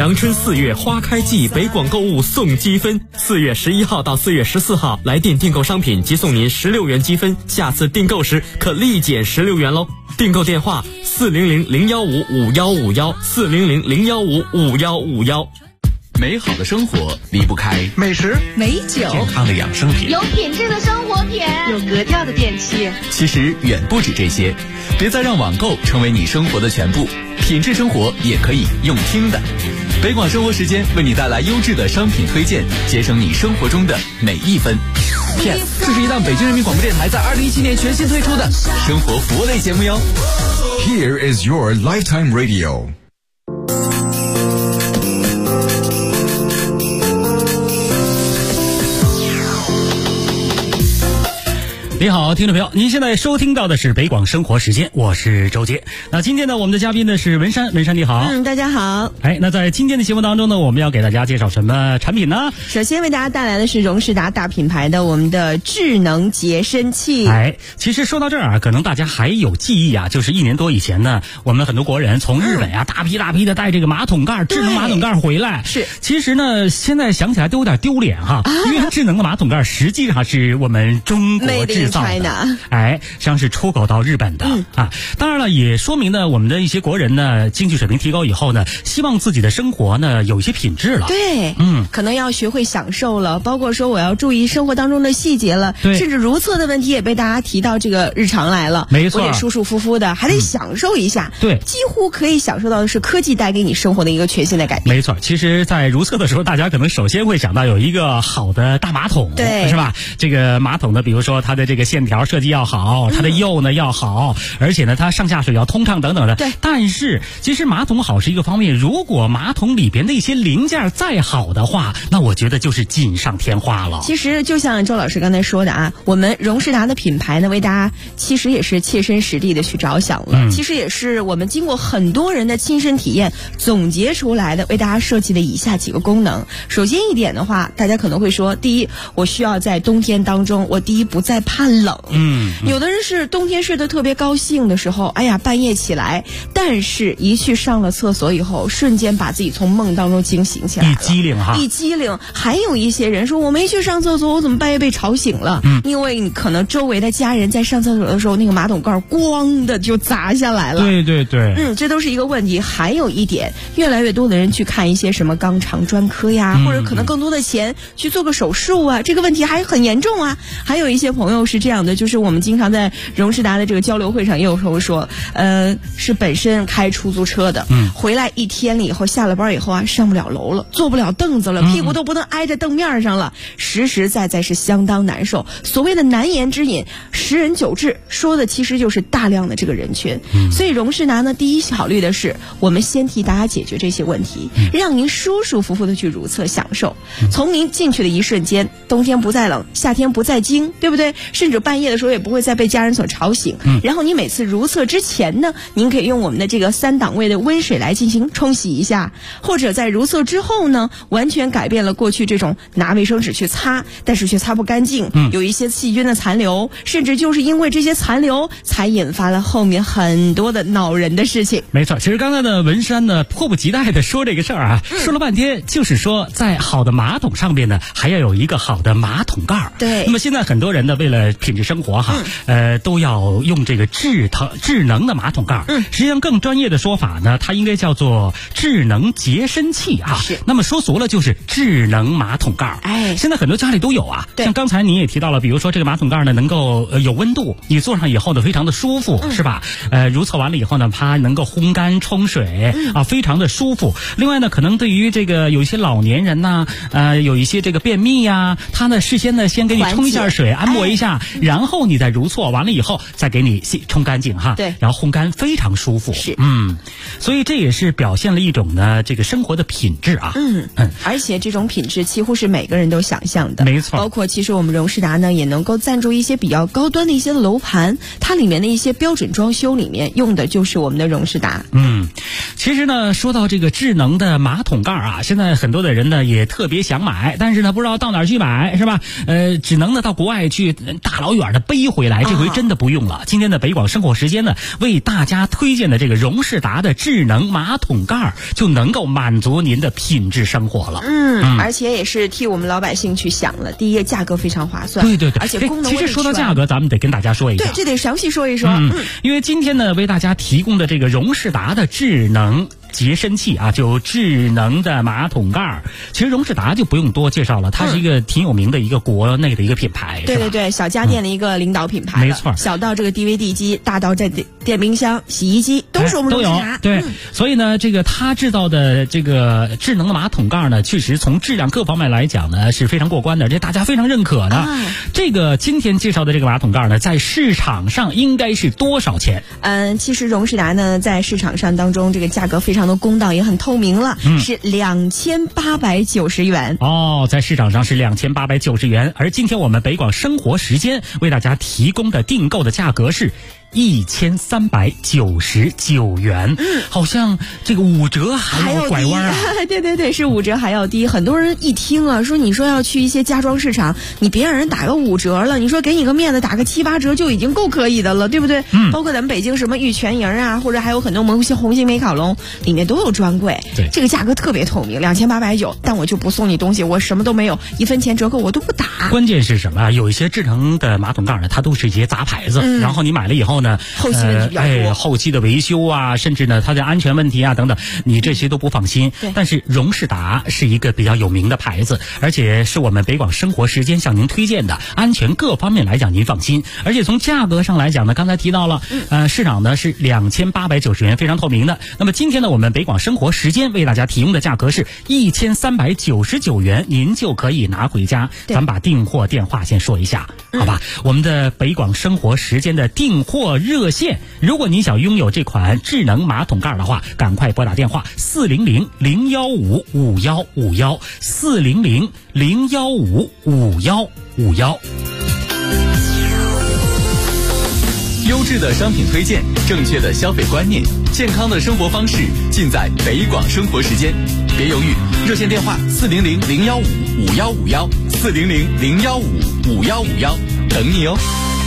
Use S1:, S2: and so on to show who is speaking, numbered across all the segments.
S1: 阳春4月花开季，北广购物送积分，4月11号到4月14号来电订购商品即送您16元积分，下次订购时可立减16元喽。订购电话400-015-5151，400-015-5151。
S2: 美好的生活离不开
S3: 美食、
S4: 美酒、
S2: 健康的养生品，
S5: 有品质的生活品，
S4: 有格调的电器。
S2: 其实远不止这些，别再让网购成为你生活的全部，品质生活也可以用听的。北广生活时间为你带来优质的商品推荐，节省你生活中的每一分。PS， 这是一档北京人民广播电台在2017年全新推出的生活服务类节目哟。
S6: Here is your lifetime radio。
S7: 你好，听众朋友，您现在收听到的是北广生活时间，我是周杰。那今天呢，我们的嘉宾呢是文山，文山你好。
S4: 大家好。
S7: 那在今天的节目当中呢，我们要给大家介绍什么产品呢？
S4: 首先为大家带来的是荣仕达大品牌的我们的智能洁身器。
S7: 其实说到这儿啊，可能大家还有记忆啊，就是1年多以前呢，我们很多国人从日本啊大批的带这个马桶盖，智能马桶盖回来。
S4: 是。
S7: 其实呢，现在想起来都有点丢脸哈，因为智能的马桶盖实际上是我们中国制造的，像是出口到日本的当然了，也说明呢，我们的一些国人呢，经济水平提高以后呢，希望自己的生活呢有一些品质了。
S4: 对，可能要学会享受了，包括说我要注意生活当中的细节了，甚至如厕的问题也被大家提到这个日常来了。
S7: 没错，
S4: 我得舒舒服服的，还得享受一下。
S7: 对，
S4: 几乎可以享受到的是科技带给你生活的一个全新的改变。
S7: 没错，其实，在如厕的时候，大家可能首先会想到有一个好的大马桶，
S4: 对，
S7: 是吧？这个马桶呢，比如说它的这个线条设计要好，它的釉呢要好，而且呢，它上下水要通畅等等的。
S4: 对，
S7: 但是其实马桶好是一个方面，如果马桶里边的一些零件再好的话，那我觉得就是锦上添花了。
S4: 其实就像周老师刚才说的啊，我们荣仕达的品牌呢，为大家其实也是切身实地的去着想了，其实也是我们经过很多人的亲身体验总结出来的，为大家设计的以下几个功能。首先一点的话，大家可能会说，第一，我需要在冬天当中，我第一不再怕冷。有的人是冬天睡得特别高兴的时候，哎呀，半夜起来，但是一去上了厕所以后，瞬间把自己从梦当中惊醒起来了，一激灵。还有一些人说，我没去上厕所，我怎么半夜被吵醒了？因为你可能周围的家人在上厕所的时候，那个马桶盖咣的就砸下来了。
S7: 对，
S4: 这都是一个问题。还有一点，越来越多的人去看一些什么肛肠专科呀，或者可能更多的钱去做个手术啊，这个问题还很严重啊。还有一些朋友是这样的，就是我们经常在荣仕达的这个交流会上也有时候说，是本身开出租车的，回来1天了以后，下了班以后啊，上不了楼了，坐不了凳子了，屁股都不能挨着凳面上了，实实在在是相当难受。所谓的难言之隐，10人9痔，说的其实就是大量的这个人群。所以荣仕达呢，第一考虑的是，我们先替大家解决这些问题，让您舒舒服服的去如厕享受。从您进去的一瞬间，冬天不再冷，夏天不再惊，对不对？甚至半夜的时候也不会再被家人所吵醒。然后你每次如厕之前呢，您可以用我们的这个3档位的温水来进行冲洗一下，或者在如厕之后呢，完全改变了过去这种拿卫生纸去擦，但是却擦不干净，有一些细菌的残留，甚至就是因为这些残留，才引发了后面很多的恼人的事情。
S7: 没错，其实刚才呢，文山呢迫不及待的说这个事儿啊，说了半天，就是说在好的马桶上边呢，还要有一个好的马桶盖。
S4: 对。
S7: 那么现在很多人呢，为了品质生活都要用这个智能的马桶盖。实际上更专业的说法呢，它应该叫做智能洁身器啊。
S4: 是。
S7: 那么说俗了就是智能马桶盖。现在很多家里都有啊。
S4: 对。
S7: 像刚才你也提到了，比如说这个马桶盖呢，能够有温度，你坐上以后呢，非常的舒服，是吧？如厕完了以后呢，它能够烘干冲水非常的舒服。另外呢，可能对于这个有一些老年人呐，有一些这个便秘呀，他呢事先呢先给你冲一下水，按摩一下，然后你再如厕完了以后再给你冲干净哈。
S4: 对。
S7: 然后烘干非常舒服。
S4: 是。
S7: 所以这也是表现了一种呢这个生活的品质啊。
S4: 而且这种品质几乎是每个人都想象的。
S7: 没错。
S4: 包括其实我们荣仕达呢也能够赞助一些比较高端的一些楼盘，它里面的一些标准装修里面用的就是我们的荣仕达。
S7: 其实呢说到这个智能的马桶盖啊，现在很多的人呢也特别想买，但是呢不知道到哪儿去买，是吧？只能呢到国外去大老远的背回来，这回真的不用了。今天的北广生活时间呢，为大家推荐的这个荣仕达的智能马桶盖就能够满足您的品质生活了。
S4: 而且也是替我们老百姓去想了。第一，价格非常划算，
S7: 对，
S4: 而且功能
S7: 其实说到价格，咱们得跟大家说一下，
S4: 对，这得详细说一说。
S7: 因为今天呢，为大家提供的这个荣仕达的智能洁身器啊，就智能的马桶盖。其实荣仕达就不用多介绍了，它是一个挺有名的一个国内的一个品牌，
S4: 对，小家电的一个领导品牌，
S7: 没错。
S4: 小到这个 DVD 机，大到这电冰箱、洗衣机，都是我们荣仕达。
S7: 对，所以呢，这个它制造的这个智能的马桶盖呢，确实从质量各方面来讲呢是非常过关的，这大家非常认可的。这个今天介绍的这个马桶盖呢，在市场上应该是多少钱？
S4: 其实荣仕达呢，在市场上当中，这个价格非常的公道，也很透明了，是2890元。
S7: 在市场上是2890元，而今天我们北广生活时间为大家提供的订购的价格是1399元，好像这个5折还要拐弯啊！
S4: 对，是5折还要低。很多人一听啊，说你说要去一些家装市场，你别让人打个5折了，你说给你个面子，打个7、8折就已经够可以的了，对不对？包括咱们北京什么玉泉营啊，或者还有很多红星美烤龙，里面都有专柜。
S7: 对，
S4: 这个价格特别透明，2890，但我就不送你东西，我什么都没有，1分钱折扣我都不打。
S7: 关键是什么啊？有一些智能的马桶盖呢，它都是一些杂牌子，然后你买了以后呢，
S4: 后期问题比较多，
S7: 后期的维修啊，甚至呢它的安全问题啊等等，你这些都不放心。但是荣仕达是一个比较有名的牌子，而且是我们北广生活时间向您推荐的，安全各方面来讲您放心。而且从价格上来讲呢，刚才提到了，市场呢是2890元，非常透明的。那么今天呢，我们北广生活时间为大家提供的价格是1399元，您就可以拿回家。咱把订货电话先说一下，好吧？我们的北广生活时间的订货热线，如果您想拥有这款智能马桶盖的话，赶快拨打电话400-015-5151，400-015-5151。
S2: 优质的商品推荐，正确的消费观念，健康的生活方式，尽在北广生活时间。别犹豫，热线电话400-015-5151，400-015-5151，等你哦。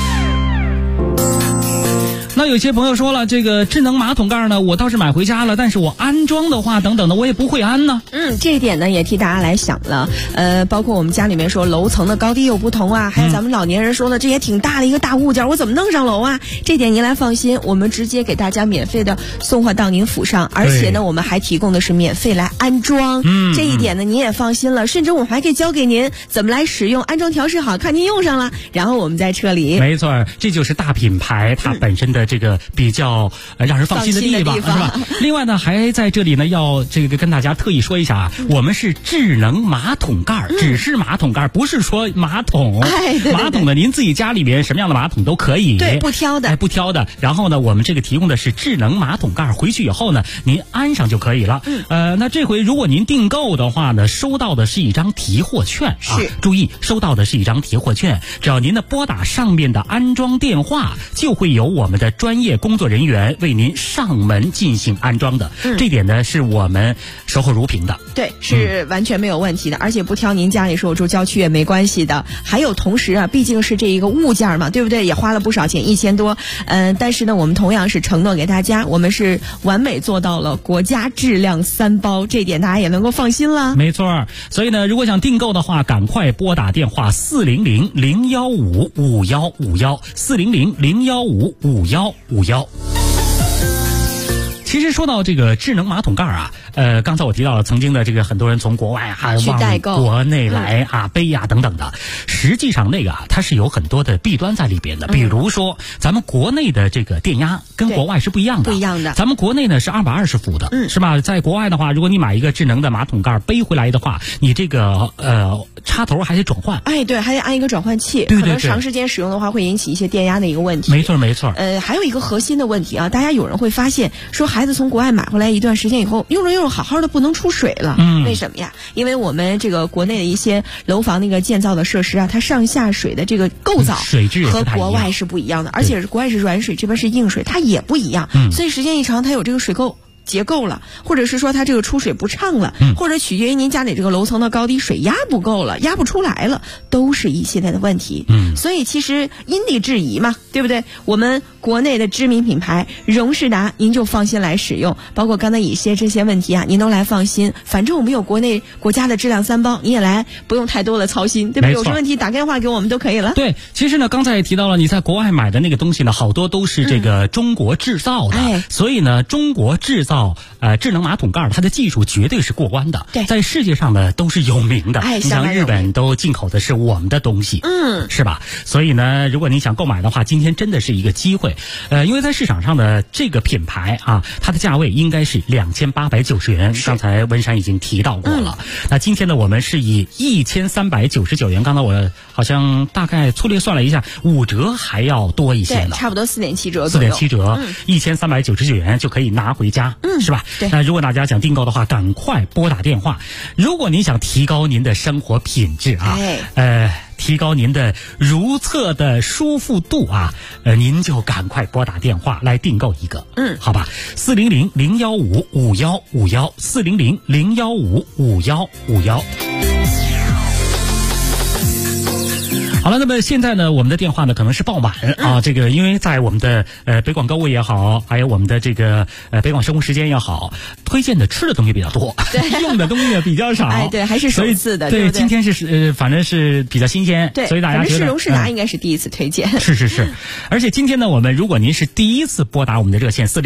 S7: 那有些朋友说了，这个智能马桶盖呢，我倒是买回家了，但是我安装的话等等的，我也不会安呢。
S4: 这一点呢也替大家来想了。包括我们家里面说楼层的高低有不同啊，还有咱们老年人说呢，这也挺大的一个大物件，我怎么弄上楼啊？这点您来放心，我们直接给大家免费的送货到您府上，而且呢，我们还提供的是免费来安装。这一点呢您也放心了，甚至我们还可以教给您怎么来使用，安装调试好，看您用上了，然后我们再撤离。
S7: 没错，这就是大品牌它本身的这个比较让人放心的地方，是吧？另外呢，还在这里呢要这个跟大家特意说一下啊，我们是智能马桶盖，只是马桶盖，不是说马桶。
S4: 对，
S7: 马桶呢，您自己家里边什么样的马桶都可以，
S4: 对，不挑的，
S7: 不挑的。然后呢，我们这个提供的是智能马桶盖，回去以后呢，您安上就可以了。那这回如果您订购的话呢，收到的是一张提货券，注意，收到的是一张提货券，只要您的拨打上面的安装电话，就会有我们的专业工作人员为您上门进行安装的。这点呢是我们守候如瓶的，
S4: 对，是完全没有问题的，而且不挑您家里说我住郊区也没关系的。还有同时啊，毕竟是这一个物件嘛，对不对？也花了不少钱，1000多。但是呢，我们同样是承诺给大家，我们是完美做到了国家质量3包，这点大家也能够放心了。
S7: 没错，所以呢，如果想订购的话，赶快拨打电话400-015-5151，400-015-5151。其实说到这个智能马桶盖啊，刚才我提到了曾经的这个很多人从国外往国内来背等等的，实际上那个它是有很多的弊端在里边的。比如说咱们国内的这个电压跟国外是不一样的，咱们国内呢是220伏的，是吧？在国外的话，如果你买一个智能的马桶盖背回来的话，你这个插头还得转换，
S4: 对，还得安一个转换器，
S7: 对，
S4: 可能长时间使用的话会引起一些电压的一个问题。
S7: 没错。
S4: 还有一个核心的问题啊，大家有人会发现说孩子从国外买回来一段时间以后，用着好好的不能出水了，为什么呀？因为我们这个国内的一些楼房那个建造的设施啊，它上下水的这个构造
S7: 水质
S4: 和国外是不一样的，而且国外是软水，这边是硬水，它也不一样，所以时间一长它有这个水垢结构了，或者是说它这个出水不畅了，或者取决于您家里这个楼层的高低，水压不够了，压不出来了，都是一系列的问题。所以其实因地制宜嘛，对不对？我们国内的知名品牌荣仕达，您就放心来使用，包括刚才一些这些问题啊，您都来放心。反正我们有国家的质量3包，你也来不用太多的操心，对吧？有什么问题打电话给我们都可以了。
S7: 对，其实呢，刚才也提到了，你在国外买的那个东西呢，好多都是这个中国制造的，所以呢，中国制造智能马桶盖，它的技术绝对是过关的，
S4: 对，
S7: 在世界上呢都是有名的。你像日本都进口的是我们的东西，是吧？所以呢，如果你想购买的话，今天真的是一个机会。因为在市场上的这个品牌啊，它的价位应该是2890元，刚才文山已经提到过了。那今天呢，我们是以1399元，刚才我好像大概粗略算了一下，5折还要多一些呢，
S4: 差不多4.7折左右。
S7: 4.7折，1399元就可以拿回家，是吧？
S4: 对。
S7: 那如果大家想订购的话，赶快拨打电话。如果您想提高您的生活品质啊，提高您的如厕的舒服度啊，您就赶快拨打电话来订购一个，好吧，400-015-5151，400-015-5151。好了，那么现在呢，我们的电话呢可能是爆满啊。这个因为在我们的北广购物也好，还有我们的这个北广生活时间也好，推荐的吃的东西比较多，用的东西比较少。
S4: 对，还是首次的，
S7: 对，今天是反正是比较新鲜，
S4: 对，
S7: 所以大家觉得
S4: 是荣仕达应该是第一次推荐。
S7: 是，而且今天呢，我们如果您是第一次拨打我们的热线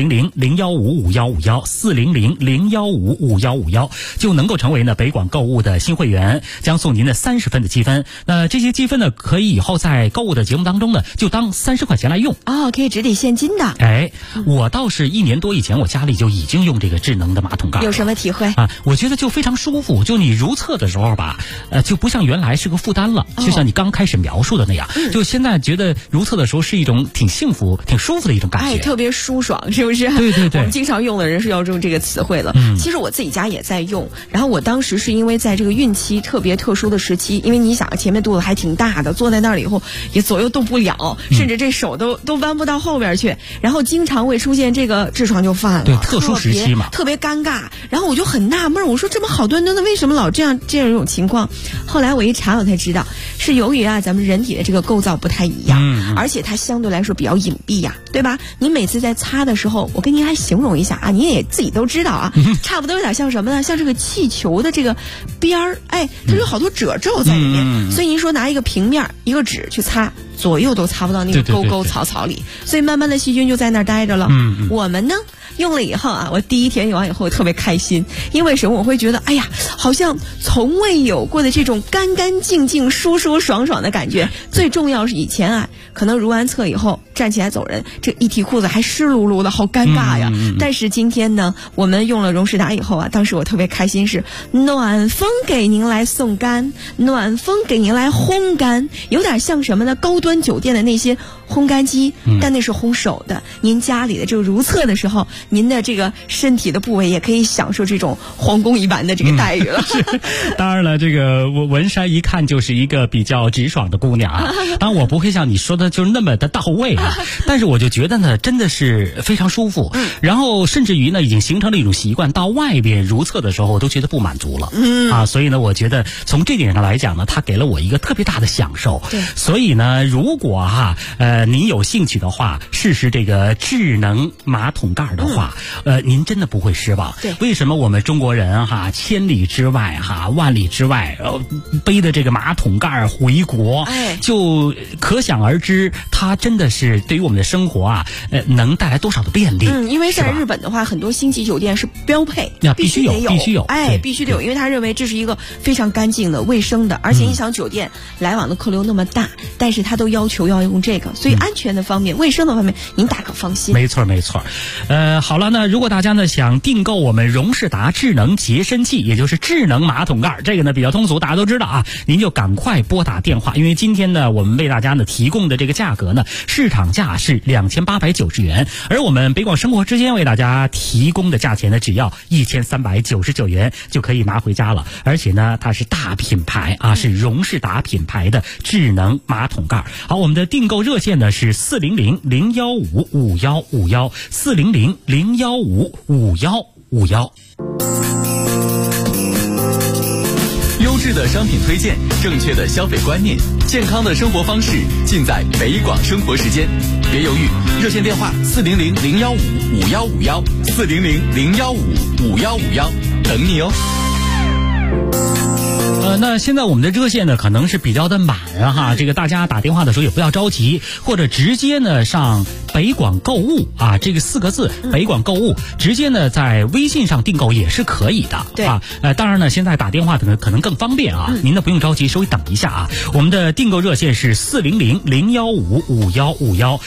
S7: 400-015-5151，400-015-5151，就能够成为呢北广购物的新会员，将送您的30分的积分。那这些积分呢，可以以后在购物的节目当中呢，就当30块钱来用。
S4: 可以直抵现金的。
S7: 我倒是1年多以前，我家里就已经用这个智能的马桶盖了。
S4: 有什么体会
S7: 啊？我觉得就非常舒服，就你如厕的时候吧，就不像原来是个负担了，就像你刚开始描述的那样，就现在觉得如厕的时候是一种挺幸福、挺舒服的一种感觉，
S4: 特别舒爽，是不是？
S7: 对。
S4: 我们经常用的人是要用这个词汇了。其实我自己家也在用，然后我当时是因为在这个孕期特别特殊的时期，因为你想前面肚子还挺大的，坐在那儿以后也左右动不了，甚至这手都弯不到后边去，然后经常会出现这个痔疮就犯了。
S7: 对，特殊时期嘛，
S4: 特别尴尬。然后我就很纳闷，我说这么好端端的，为什么老这样一种情况？后来我一查，我才知道是由于咱们人体的这个构造不太一样，而且它相对来说比较隐蔽呀，对吧？你每次在擦的时候，我跟您来形容一下啊，您也自己都知道啊，差不多有点像什么呢？像这个气球的这个边儿，它有好多褶皱在里面，所以您说拿一个平面一个纸去擦，左右都擦不到那个沟沟草草里，所以慢慢的细菌就在那儿待着了。我们呢用了以后啊，我第一天用完以后特别开心，因为什么？我会觉得好像从未有过的这种干干净净、舒舒爽爽的感觉。最重要是以前啊，可能如完厕以后站起来走人，这一提裤子还湿漉漉的，好尴尬呀。但是今天呢，我们用了荣仕达以后啊，当时我特别开心，是暖风给您来送干，暖风给您来烘干，有点像什么呢？高端酒店的那些烘干机，但那是烘手的。您家里的这个如厕的时候，您的这个身体的部位也可以享受这种皇宫一般的这个待遇了。
S7: 当然了，这个文山一看就是一个比较直爽的姑娘啊。当然我不会像你说的就是那么的到位啊，但是我就觉得呢，真的是非常舒服。然后甚至于呢，已经形成了一种习惯，到外边如厕的时候，我都觉得不满足了。所以呢，我觉得从这点上来讲呢，它给了我一个特别大的享受。
S4: 对，
S7: 所以呢，如果您有兴趣的话，试试这个智能马桶盖的话，您真的不会失望。
S4: 对，
S7: 为什么我们中国人千里之外万里之外背的这个马桶盖回国，就可想而知，它真的是对于我们的生活能带来多少的便利。
S4: 因为在日本的话，很多星级酒店是标配，
S7: 必须有，必须有，
S4: 必须得有，因为他认为这是一个非常干净的、卫生的，而且你想酒店来往的客流那么大，但是他都要求要用这个，所以安全的方面、卫生的方面，您大可放心。
S7: 没错。好了，那如果大家呢想订购我们荣仕达智能洁身器，也就是智能马桶盖，这个呢比较通俗，大家都知道啊，您就赶快拨打电话，因为今天呢我们为大家呢提供的这个价格呢，市场厂价是2890元，而我们北广生活之间为大家提供的价钱呢，只要1399元就可以拿回家了。而且呢，它是大品牌啊，是荣仕达品牌的智能马桶盖。好，我们的订购热线呢是400-015-5151 400-015-5151。
S2: 优质的商品推荐，正确的消费观念，健康的生活方式，尽在北广生活时间。别犹豫，热线电话400-015-5151 400-015-5151，等你哦。
S7: 那现在我们的热线呢可能是比较的满哈，这个大家打电话的时候也不要着急，或者直接呢上北广购物啊，这个4个字北广购物，直接呢在微信上订购也是可以的。
S4: 对
S7: 啊，当然呢现在打电话可能更方便啊，您呢不用着急，稍微等一下啊。我们的订购热线是400-015-5151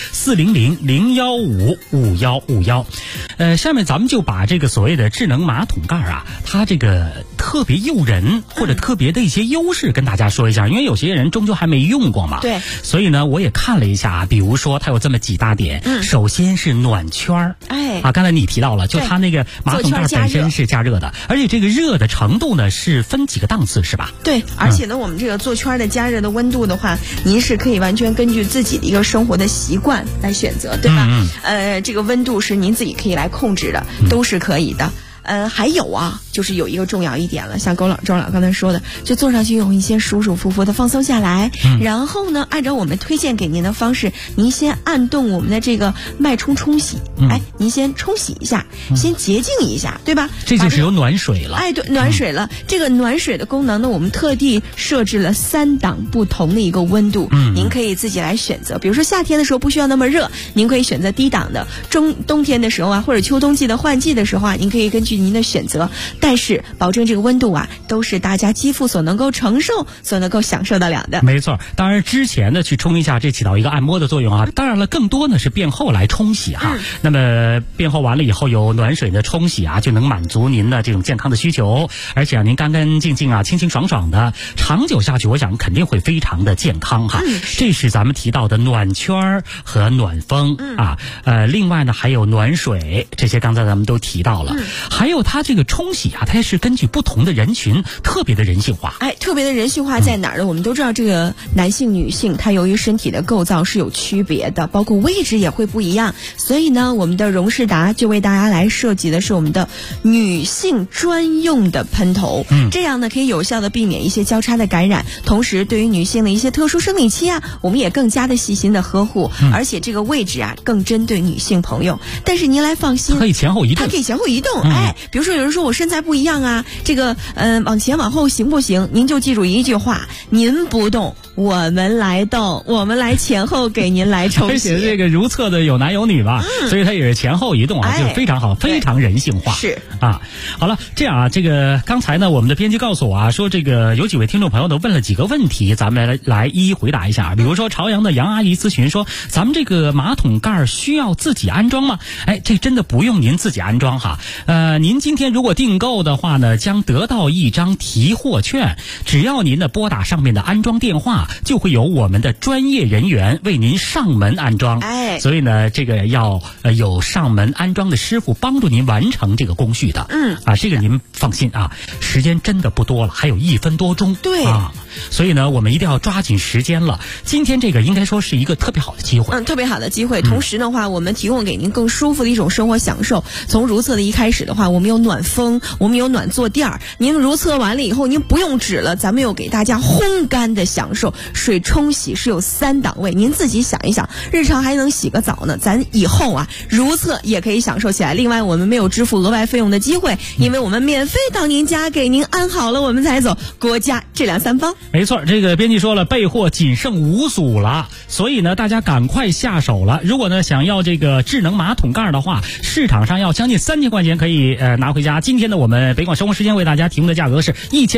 S7: 400-015-5151。下面咱们就把这个所谓的智能马桶盖啊，它这个特别诱人或者特别的一些优势跟大家说一下，因为有些人终究还没用过嘛。
S4: 对，
S7: 所以呢我也看了一下啊，比如说它有这么几大点。首先是暖圈儿，刚才你提到了，就它那个马桶盖本身是加热的，而且这个热的程度呢是分几个档次是吧？
S4: 对，而且呢我们这个座圈的加热的温度的话，您是可以完全根据自己的一个生活的习惯来选择，对吧？这个温度是您自己可以来控制的，都是可以的。还有啊，就是有一个重要一点了，像周老刚才说的，就坐上去有一些舒舒服服的放松下来，然后呢，按照我们推荐给您的方式，您先按动我们的这个脉冲冲洗，您先冲洗一下，先洁净一下，对吧？
S7: 这就是有暖水了。
S4: 对，暖水了。这个暖水的功能呢，我们特地设置了3档不同的一个温度，您可以自己来选择。比如说夏天的时候不需要那么热，您可以选择低档的；冬天的时候啊，或者秋冬季的换季的时候啊，您可以根据您的选择，但是保证这个温度啊都是大家肌肤所能够承受、所能够享受得了的。
S7: 没错，当然之前呢去冲一下，这起到一个按摩的作用啊。当然了，更多呢是便后来冲洗哈。那么便后完了以后有暖水的冲洗啊，就能满足您的这种健康的需求，而且您干干净净啊，清清爽爽的，长久下去，我想肯定会非常的健康哈。这是咱们提到的暖圈和暖风啊。另外呢还有暖水，这些刚才咱们都提到了，还有它这个冲洗啊，它是根据不同的人群特别的人性化。
S4: 特别的人性化在哪儿呢？我们都知道这个男性女性它由于身体的构造是有区别的，包括位置也会不一样，所以呢我们的荣仕达就为大家来设计的是我们的女性专用的喷头，这样呢可以有效的避免一些交叉的感染，同时对于女性的一些特殊生理期啊，我们也更加的细心的呵护，而且这个位置啊更针对女性朋友。但是您来放心，
S7: 可以前后移动，
S4: 它可以前后移动。比如说有人说我身材不一样啊，这个往前往后行不行？您就记住一句话，您不动我们来动，我们来前后给您来冲洗。
S7: 而且这个如厕的有男有女吧，所以它也是前后移动啊，就是非常好，非常人性化。
S4: 是
S7: 啊，好了，这样啊，这个刚才呢，我们的编辑告诉我啊，说这个有几位听众朋友呢问了几个问题，咱们来一一回答一下。比如说朝阳的杨阿姨咨询说，咱们这个马桶盖需要自己安装吗？这真的不用您自己安装哈。您今天如果订购的话呢，将得到一张提货券，只要您呢拨打上面的安装电话，就会有我们的专业人员为您上门安装。所以呢，这个要有上门安装的师傅帮助您完成这个工序的。这个您放心啊，时间真的不多了，还有1分多钟。
S4: 对
S7: 啊，所以呢，我们一定要抓紧时间了。今天这个应该说是一个特别好的机会。
S4: 特别好的机会。同时的话，我们提供给您更舒服的一种生活享受。从如厕的一开始的话，我们有暖风，我们有暖坐垫儿。您如厕完了以后，您不用纸了，咱们又给大家烘干的享受。水冲洗是有3档位，您自己想一想，日常还能洗个澡呢，咱以后啊如厕也可以享受起来。另外，我们没有支付额外费用的机会，因为我们免费到您家给您安好了，我们才走。国家质量3方。
S7: 没错，这个编辑说了，备货仅剩5组了，所以呢，大家赶快下手了。如果呢想要这个智能马桶盖的话，市场上要将近3000块钱可以拿回家。今天呢，我们北广生活时间为大家提供的价格是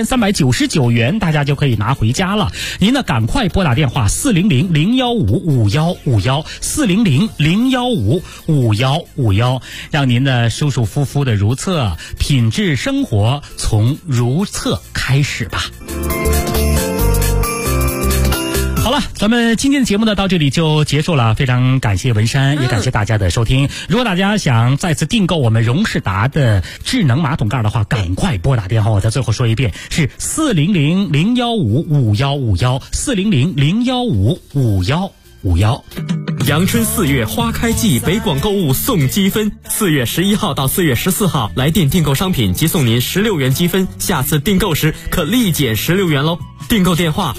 S7: 1399元，大家就可以拿回家了。您呢赶快拨打电话400-015-5151 400-015-5151，让您呢舒舒服服的如厕，品质生活从如厕开始吧。好了， 咱们今天的节目呢到这里就结束了，非常感谢文山，也感谢大家的收听。如果大家想再次订购我们荣仕达的智能马桶盖的话，赶快拨打电话，我再最后说一遍，是400-015-5151，400-015-5151。
S1: 阳春4月花开季，北广购物送积分，4月11号到4月14号来电订购商品即送您16元积分，下次订购时可立减16元喽。订购电话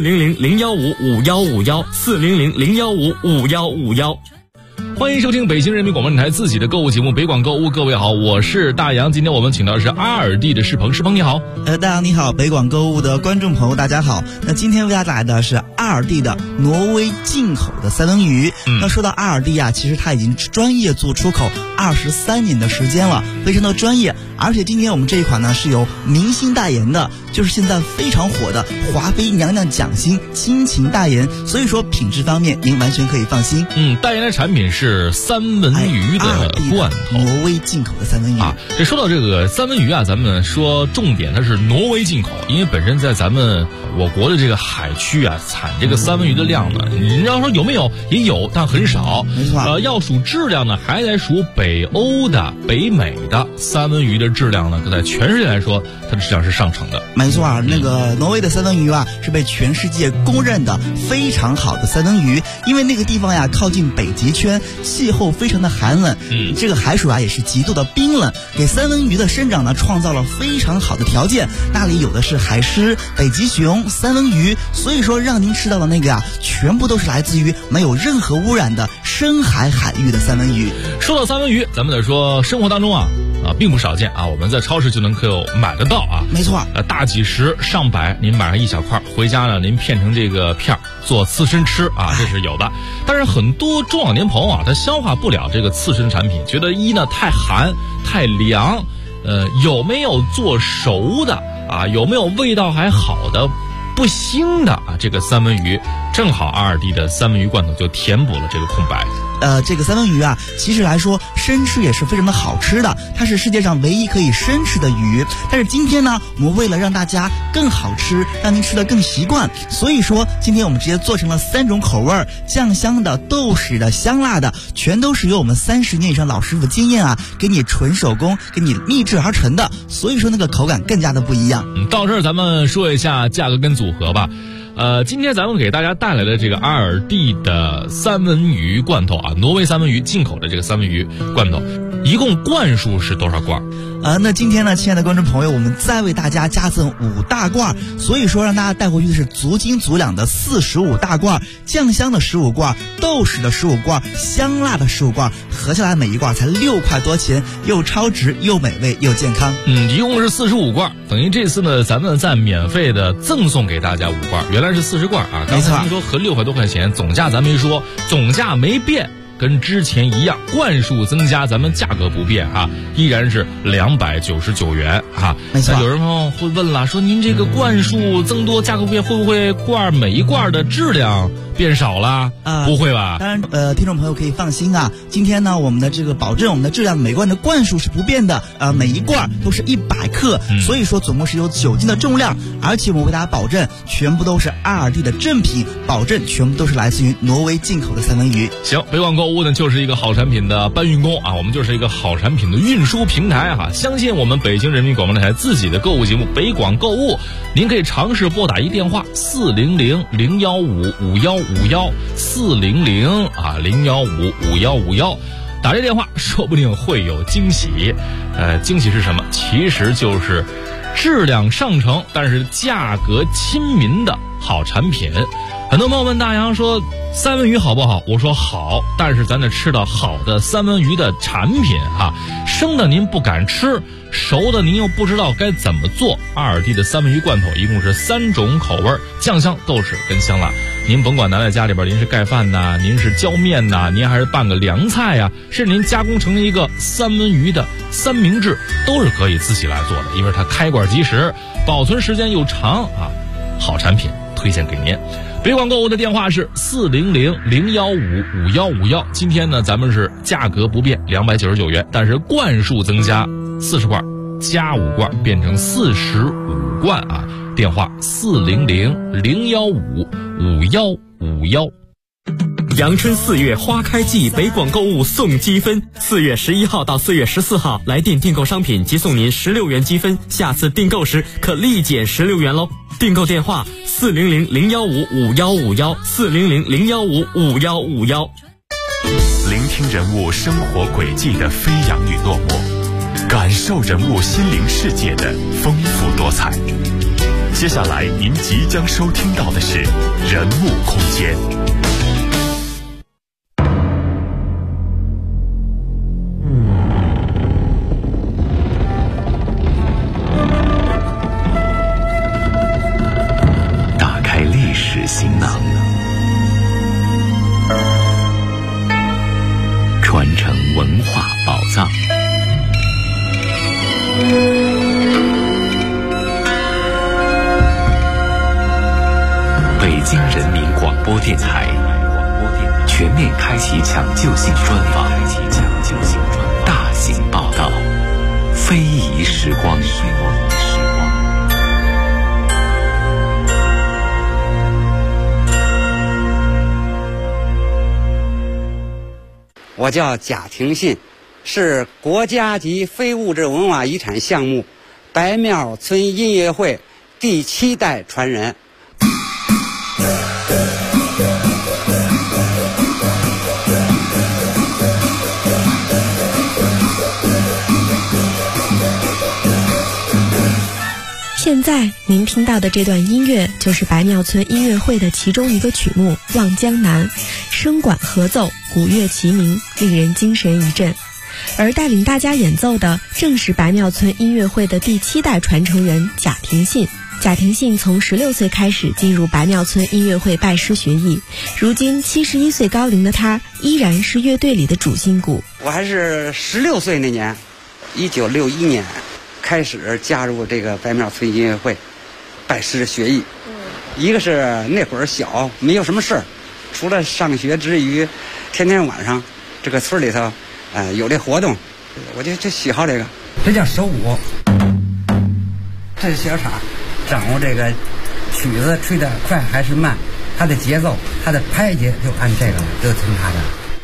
S1: 400-015-5151，400-015-5151。
S3: 欢迎收听北京人民广播电台自己的购物节目《北广购物》，各位好，我是大杨。今天我们请到的是阿尔蒂的世鹏，世鹏你好。
S5: 大杨你好，北广购物的观众朋友大家好。那今天为大家带来的是阿尔蒂的挪威进口的三文鱼。那说到阿尔蒂啊，其实它已经专业做出口23年的时间了，非常的专业。而且今天我们这一款呢是由明星代言的，就是现在非常火的华妃娘娘奖星亲情代言，所以说品质方面您完全可以放心。
S3: 代言的产品是三文鱼的罐头，
S5: 挪威进口的三文鱼
S3: 啊。这说到这个三文鱼啊，咱们说重点它是挪威进口，因为本身在咱们我国的这个海区啊，产这个三文鱼的量呢，你要说有没有也有，但很少。
S5: 没错。
S3: 要数质量呢，还得数北欧的、北美的三文鱼的质量呢，在全世界来说，它的质量是上乘的。
S5: 没错啊，那个挪威的三文鱼啊，是被全世界公认的非常好的三文鱼，因为那个地方呀靠近北极圈，气候非常的寒冷，这个海水啊也是极度的冰冷，给三文鱼的生长呢创造了非常好的条件。那里有的是海狮、北极熊、三文鱼，所以说让您吃到的那个呀，全部都是来自于没有任何污染的深海海域的三文鱼。
S3: 说到三文鱼，咱们得说生活当中啊并不少见啊，我们在超市就能够买得到啊。
S5: 没错，
S3: 大几十上百，您买上一小块回家呢，您片成这个片做刺身吃啊，这是有的。但是很多中老年朋友啊，他消化不了这个刺身产品，觉得一呢太寒太凉，有没有做熟的啊？有没有味道还好的不腥的啊？这个三文鱼正好阿尔蒂的三文鱼罐头就填补了这个空白。
S5: 这个三文鱼啊，其实来说生吃也是非常的好吃的，它是世界上唯一可以生吃的鱼。但是今天呢，我们为了让大家更好吃，让您吃得更习惯，所以说今天我们直接做成了3种口味，酱香的、豆豉的、香辣的，全都是由我们30年以上老师傅经验啊，给你纯手工，给你秘制而成的，所以说那个口感更加的不一样。
S3: 到这儿咱们说一下价格跟组合吧。今天咱们给大家带来的这个阿尔蒂的三文鱼罐头啊，挪威三文鱼进口的这个三文鱼罐头，一共罐数是多少罐？
S5: 那今天呢，亲爱的观众朋友，我们再为大家加赠5大罐，所以说让大家带回去的是足斤足两的45大罐，酱香的15罐，豆豉的15罐，香辣的15罐，合下来每一罐才6块多钱，又超值又美味又健康。
S3: 一共是45罐，等于这次呢，咱们再免费的赠送给大家5罐，原来是40罐啊。刚才您说合6块多块钱，总价咱没说，总价没变。跟之前一样，罐数增加，咱们价格不变啊，依然是299元啊。
S5: 没错。
S3: 有人朋友会问了，说您这个罐数增多，价格不变，会不会每一罐的质量变少了？不会吧？
S5: 当然，听众朋友可以放心啊。今天呢，我们的这个保证我们的质量，每罐的罐数是不变的，每一罐都是100克，所以说总共是有9斤的重量，而且我们为大家保证，全部都是阿尔蒂的正品，保证全部都是来自于挪威进口的三文鱼。
S3: 行，北广购物呢就是一个好产品的搬运工啊，我们就是一个好产品的运输平台哈。相信我们北京人民广播电台自己的购物节目北广购物，您可以尝试拨打一电话400-015-5151，400-015-5151，打这电话说不定会有惊喜。惊喜是什么？其实就是质量上乘，但是价格亲民的好产品。很多朋友问大杨说三文鱼好不好？我说好，但是咱得吃到好的三文鱼的产品哈，生的您不敢吃，熟的您又不知道该怎么做。阿尔蒂的三文鱼罐头一共是3种口味，酱香、豆豉跟香辣。您甭管拿在家里边，您是盖饭呐，您是浇面呐，您还是拌个凉菜呀，甚至您加工成一个三文鱼的三明治，都是可以自己来做的，因为它开罐即食，保存时间又长啊，好产品推荐给您。北广购物的电话是400-015-5151。今天呢，咱们是价格不变299元，但是罐数增加40罐，加5罐变成45罐啊。电话400-015-5151。 5151。
S1: 阳春4月花开季，北广购物送积分。4月11号到4月14号，来电订购商品即送您16元积分，下次订购时可立减16元喽。订购电话400-015-5151，400-015-5151。
S8: 聆听人物生活轨迹的飞扬与落寞，感受人物心灵世界的丰富多彩。接下来您即将收听到的是人物空间。
S2: 打开历史行囊，传承文化宝藏。北京人民广播电台全面开启抢救性专访，大型报道，非遗时光。
S9: 我叫贾廷信，是国家级非物质文化遗产项目白庙村音乐会第7代传人。
S10: 现在您听到的这段音乐就是白庙村音乐会的其中一个曲目《望江南》，声管合奏，鼓乐齐鸣，令人精神一振。而带领大家演奏的正是白庙村音乐会的第7代传承人贾廷信。贾廷信从16岁开始进入白庙村音乐会拜师学艺，如今71岁高龄的他依然是乐队里的主心骨。
S9: 我还是16岁那年，1961年开始加入这个白庙村音乐会，拜师学艺。一个是那会儿小，没有什么事儿，除了上学之余，天天晚上这个村里头，有这活动，我就喜好这个。这叫手鼓，这是小叉，掌握这个曲子吹得快还是慢，它的节奏，它的拍节就按这个了，就听它的。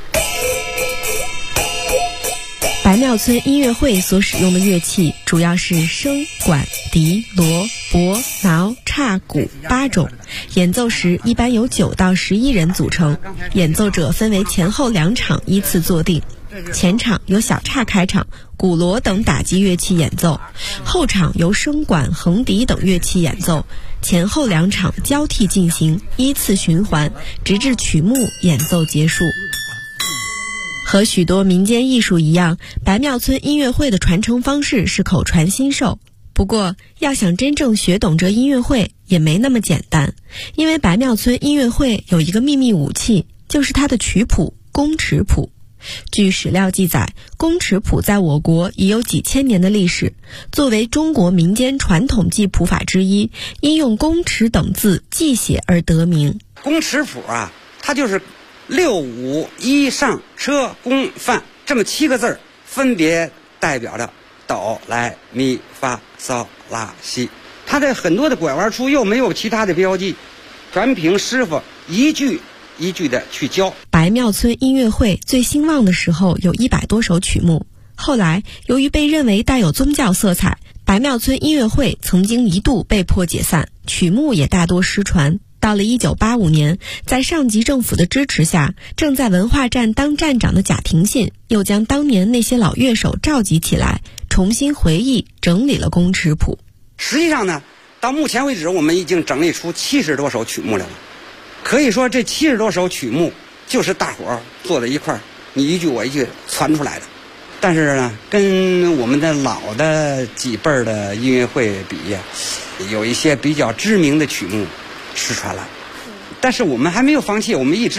S10: 白庙村音乐会所使用的乐器主要是笙、管、笛、锣、钹、挠、叉、鼓8种，演奏时一般由9到11人组成，演奏者分为前后2场依次坐定。前场由小叉开场，鼓锣等打击乐器演奏，后场由笙管、横笛等乐器演奏，前后2场交替进行，依次循环，直至曲目演奏结束。和许多民间艺术一样，白庙村音乐会的传承方式是口传心授。不过，要想真正学懂这音乐会也没那么简单，因为白庙村音乐会有一个秘密武器，就是它的曲谱宫尺谱。据史料记载，宫尺谱在我国已有几千年的历史，作为中国民间传统记谱法之一，因用宫尺等字记写而得名。
S9: 宫尺谱啊，它就是6、5、1上车宫范这么7个字，分别代表着哆来咪发嗦拉西。它的很多的拐弯处又没有其他的标记，全凭师傅一句一句的去教。
S10: 白庙村音乐会最兴旺的时候有100多首曲目，后来由于被认为带有宗教色彩，白庙村音乐会曾经一度被迫解散，曲目也大多失传。到了1985年，在上级政府的支持下，正在文化站当站长的贾廷信又将当年那些老乐手召集起来，重新回忆整理了宫尺谱。
S9: 实际上呢，到目前为止我们已经整理出70多首曲目来了。可以说这70多首曲目就是大伙儿坐在一块儿，你一句我一句传出来的。但是呢，跟我们的老的几辈儿的音乐会比呀，有一些比较知名的曲目失传了。但是我们还没有放弃，我们一直